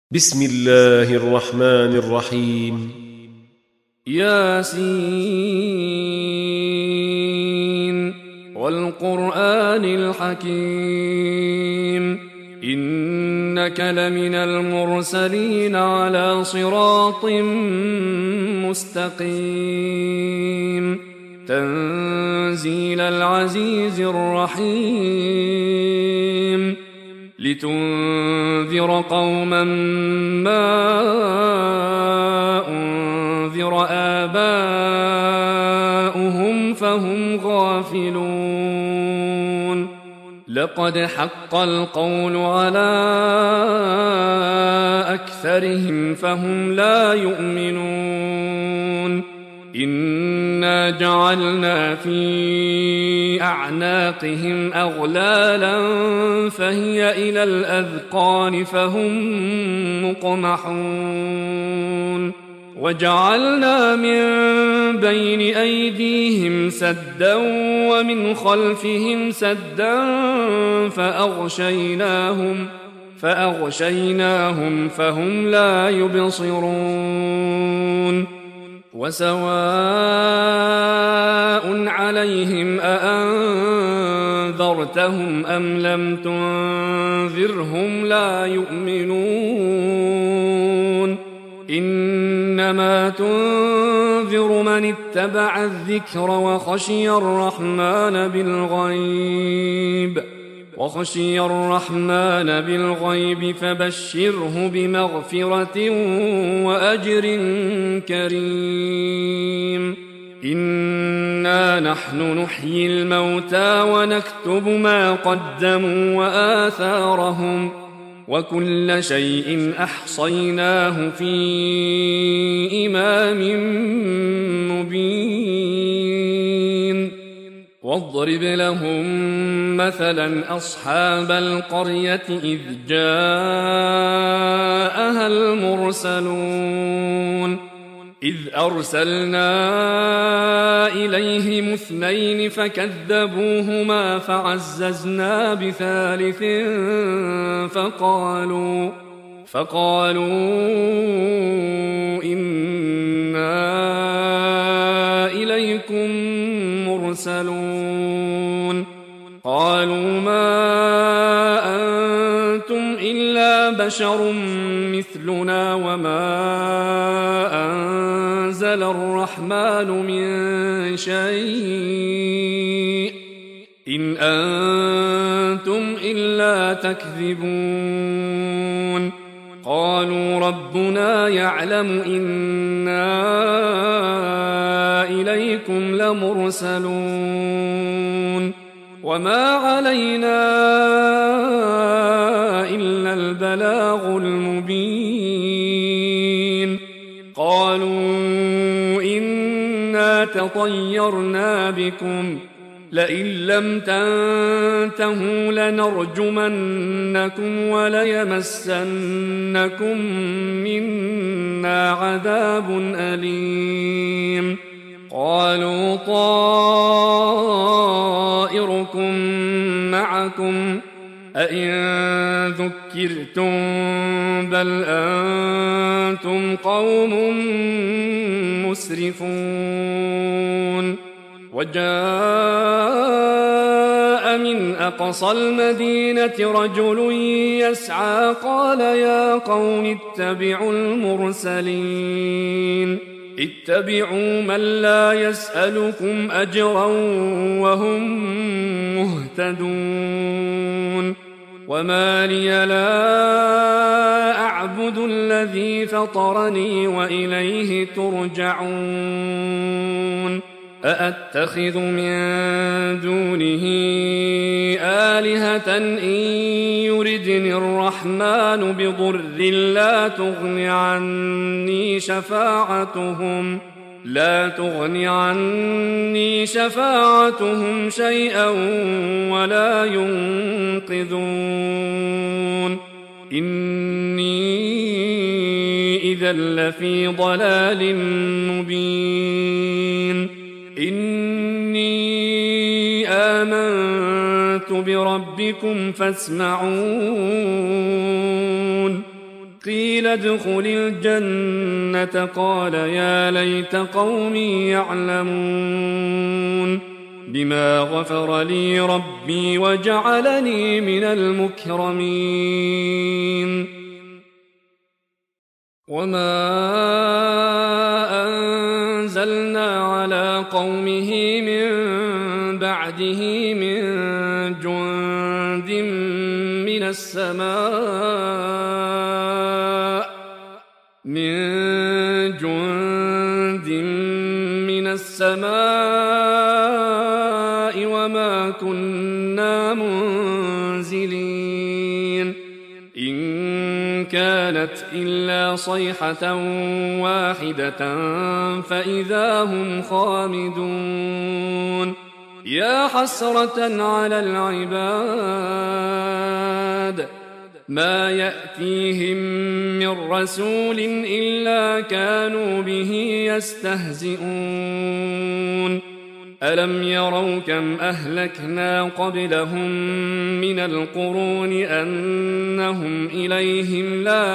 بسم الله الرحمن الرحيم ياسين والقرآن الحكيم إنك لمن المرسلين على صراط مستقيم تنزيل العزيز الرحيم لتنذر قوما ما أنذر آباؤهم فهم غافلون لقد حق القول على أكثرهم فهم لا يؤمنون إنا جعلنا في أعناقهم أغلالا فهي إلى الأذقان فهم مقمحون وجعلنا من بين أيديهم سدا ومن خلفهم سدا فأغشيناهم فهم لا يبصرون وسواء عليهم أأنذرتهم أم لم تنذرهم لا يؤمنون إنما تنذر من اتبع الذكر وخشي الرحمن بالغيب فبشره بمغفرة وأجر كريم إنا نحن نحيي الموتى ونكتب ما قدموا وآثارهم وكل شيء أحصيناه في إمام مبين واضرب لهم مثلا أصحاب القرية إذ جاءها المرسلون إذ أرسلنا إليهم 2 فكذبوهما فعززنا بثالث فقالوا إنا إليكم مرسلون قالوا ما أنتم إلا بشر مثلنا وما أنزل الرحمن من شيء إن أنتم إلا تكذبون قالوا ربنا يعلم إنا إليكم لمرسلون وما علينا إلا البلاغ المبين قالوا إنا تطيرنا بكم لئن لم تنتهوا لنرجمنكم وليمسنكم منا عذاب أليم قالوا طائركم معكم أئن ذكرتم بل أنتم قوم مسرفون وجاء من أقصى المدينة رجل يسعى قال يا قوم اتبعوا المرسلين اتبعوا من لا يسألكم أجرا وهم مهتدون وما لي لا أعبد الذي فطرني وإليه ترجعون أأتخذ من دونه آلهة إن يردني الرحمن بضر لا تغن عني شفاعتهم شيئا ولا ينقذون إني إذا لفي ضلال مبين إني آمنت بربكم فاسمعون قيل ادخل الجنة قال يا ليت قومي يعلمون بما غفر لي ربي وجعلني من المكرمين وما أنزلنا على قومه من بعده من جند من السماء وما كنا منزلين إن كانت إلا صيحة واحدة فإذا هم خامدون يا حسرة على العباد ما يأتيهم من رسول إلا كانوا به يستهزئون ألم يروا كم أهلكنا قبلهم من القرون أنهم إليهم لا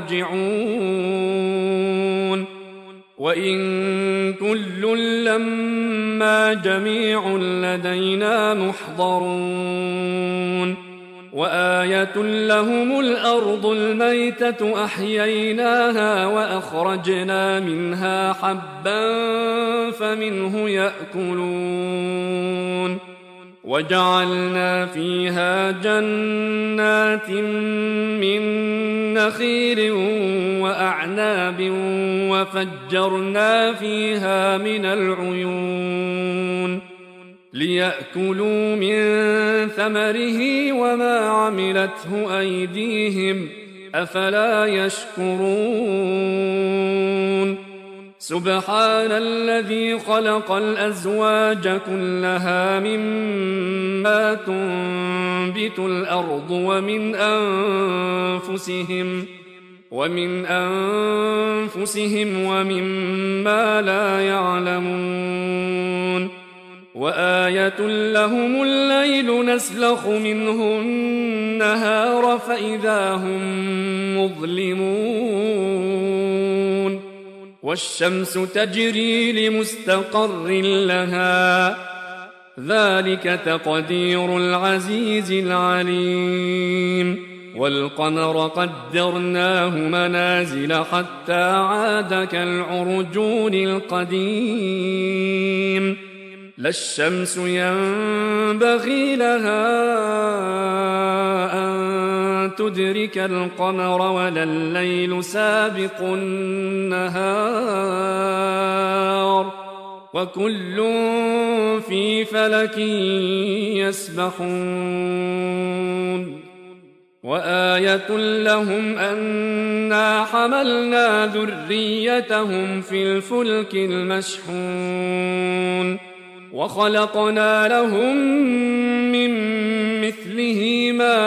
يرجعون وإن كل لما جميع لدينا محضرون وآية لهم الأرض الميتة أحييناها وأخرجنا منها حبا فمنه يأكلون وجعلنا فيها جنات من نخيل وأعناب وفجرنا فيها من العيون ليأكلوا من ثمره وما عملته أيديهم أفلا يشكرون سبحان الذي خلق الأزواج كلها مما تنبت الأرض ومن أنفسهم ومما لا يعلمون وآية لهم الليل نسلخ منه النهار فإذا هم مظلمون والشمس تجري لمستقر لها ذلك تقدير العزيز العليم والقمر قدرناه منازل حتى عاد كالعرجون القديم لا الشمس ينبغي لها أن تدرك القمر ولا الليل سابق النهار وكل في فلك يسبحون وآية لهم أنا حملنا ذريتهم في الفلك المشحون وخلقنا لهم من مثله ما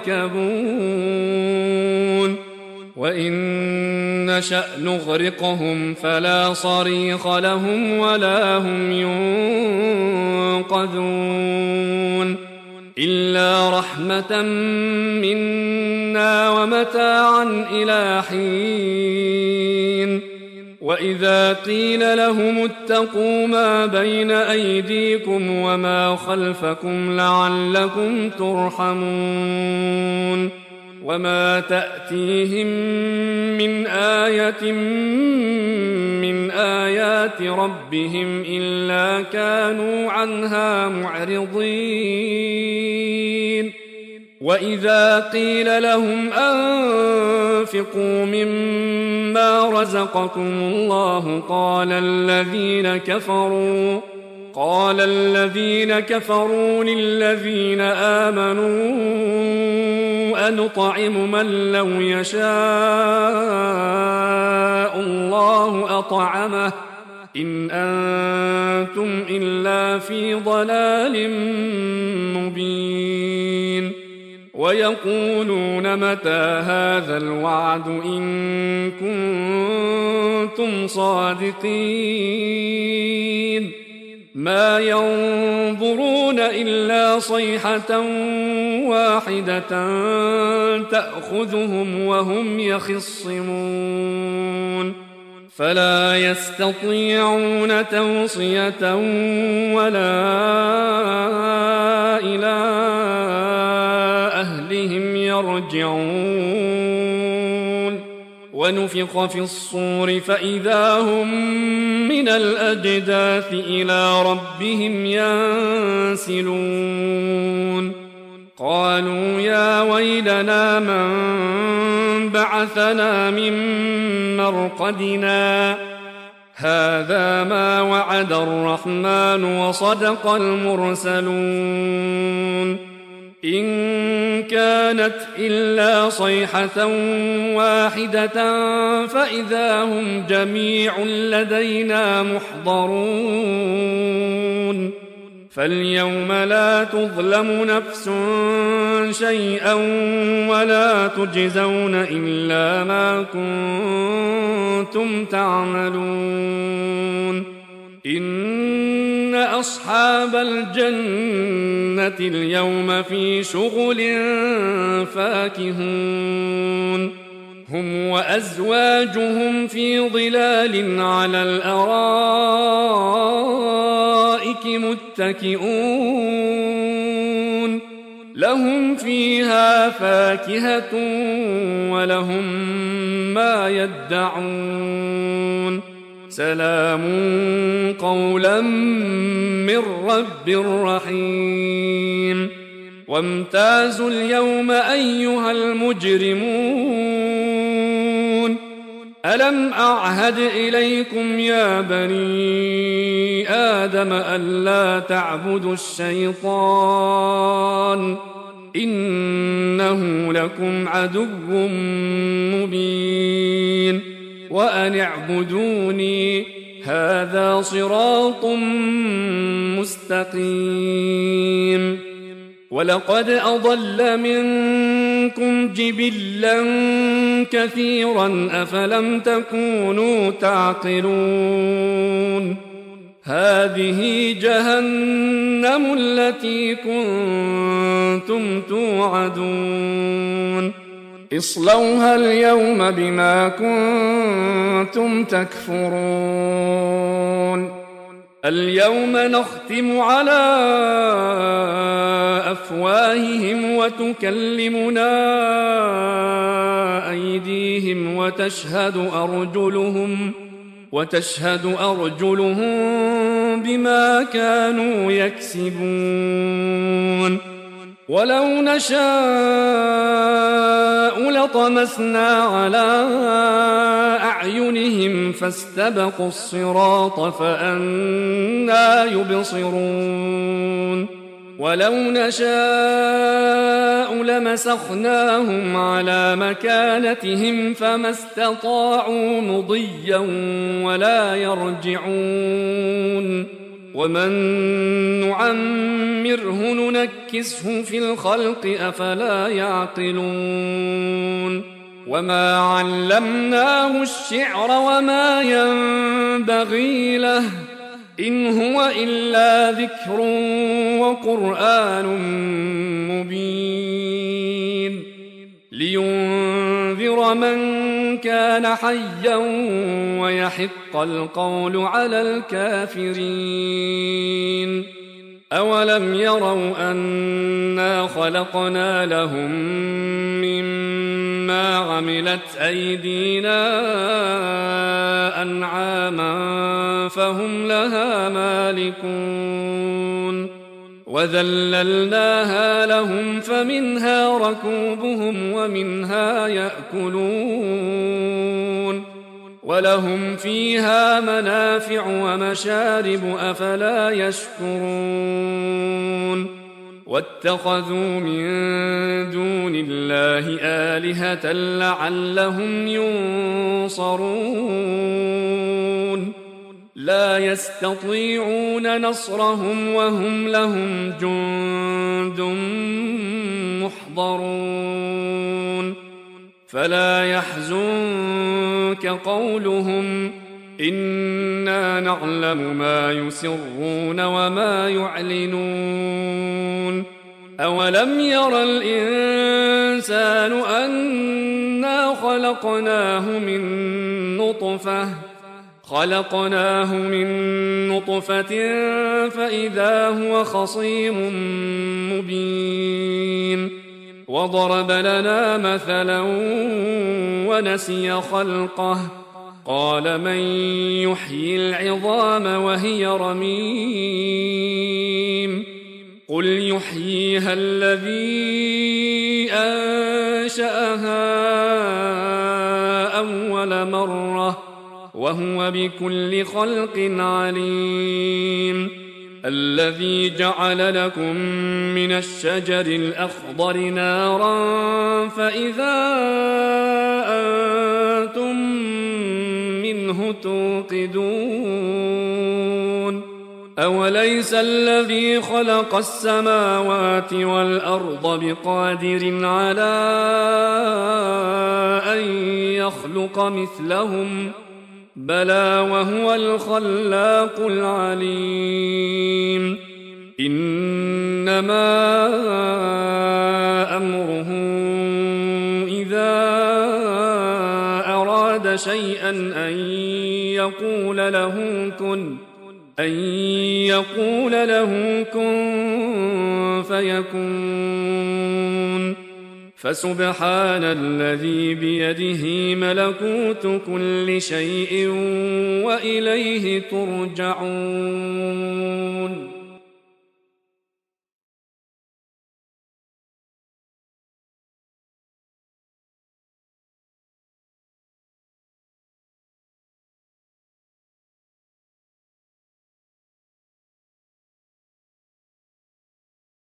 يركبون وإن نشأ نغرقهم فلا صريخ لهم ولا هم ينقذون إلا رحمة منا ومتاعا إلى حين وإذا قيل لهم اتقوا ما بين أيديكم وما خلفكم لعلكم ترحمون وما تأتيهم من آية من آيات ربهم إلا كانوا عنها معرضين وإذا قيل لهم أنفقوا مما رزقكم الله قال الذين كفروا للذين آمنوا أنطعم من لو يشاء الله أطعمه إن أنتم إلا في ضلال مبين ويقولون متى هذا الوعد إن كنتم صادقين ما ينظرون إلا صيحة واحدة تأخذهم وهم يخصمون فلا يستطيعون توصية ولا إلى أهلهم يرجعون ونفخ في الصور فإذا هم من الأجداث إلى ربهم ينسلون قالوا يا ويلنا من بعثنا من مرقدنا هذا ما وعد الرحمن وصدق المرسلون إن كانت إلا صيحة واحدة فإذا هم جميع لدينا محضرون فاليوم لا تظلم نفس شيئا ولا تجزون إلا ما كنتم تعملون إن أصحاب الجنة اليوم في شغل فاكهون هم وأزواجهم في ظلال على الأرائك متكئون لهم فيها فاكهة ولهم ما يدعون سلام قولا من رب رحيم وامتازوا اليوم أيها المجرمون ألم أعهد إليكم يا بني آدم ألا تعبدوا الشيطان إنه لكم عدو مبين وأن اعبدوني هذا صراط مستقيم ولقد أضل منكم جبلا كثيرا أفلم تكونوا تعقلون هذه جهنم التي كنتم توعدون اصلوها اليوم بما كنتم تكفرون اليوم نختم على أفواههم وتكلمنا أيديهم وتشهد أرجلهم بما كانوا يكسبون ولو نشاء لطمسنا على أعينهم فاستبقوا الصراط فأنى يبصرون ولو نشاء لمسخناهم على مكانتهم فما استطاعوا مضيا ولا يرجعون ومن نعمره ننكسه في الخلق أفلا يعقلون وما علمناه الشعر وما ينبغي له إن هو إلا ذكر وقرآن مبين لينذر من كان حيا ويحق القول على الكافرين أولم يروا أنا خلقنا لهم مما عملت أيدينا أنعاما فهم لها مالكون وذللناها لهم فمنها ركوبهم ومنها يأكلون ولهم فيها منافع ومشارب أفلا يشكرون واتخذوا من دون الله آلهة لعلهم ينصرون لا يستطيعون نصرهم وهم لهم جند محضرون فلا يحزنك قولهم إنا نعلم ما يسرون وما يعلنون أولم ير الإنسان أنا خلقناه من نطفة فإذا هو خصيم مبين وضرب لنا مثلا ونسي خلقه قال من يحيي العظام وهي رميم قل يحييها الذي أنشأها أول مرة وهو بكل خلق عليم الذي جعل لكم من الشجر الأخضر نارا فإذا أنتم منه توقدون أوليس الذي خلق السماوات والأرض بقادر على أن يخلق مثلهم بلى وهو الخلاق العليم إنما أمره إذا أراد شيئا أن يقول له كن فيكون فسبحان الذي بيده ملكوت كل شيء وإليه ترجعون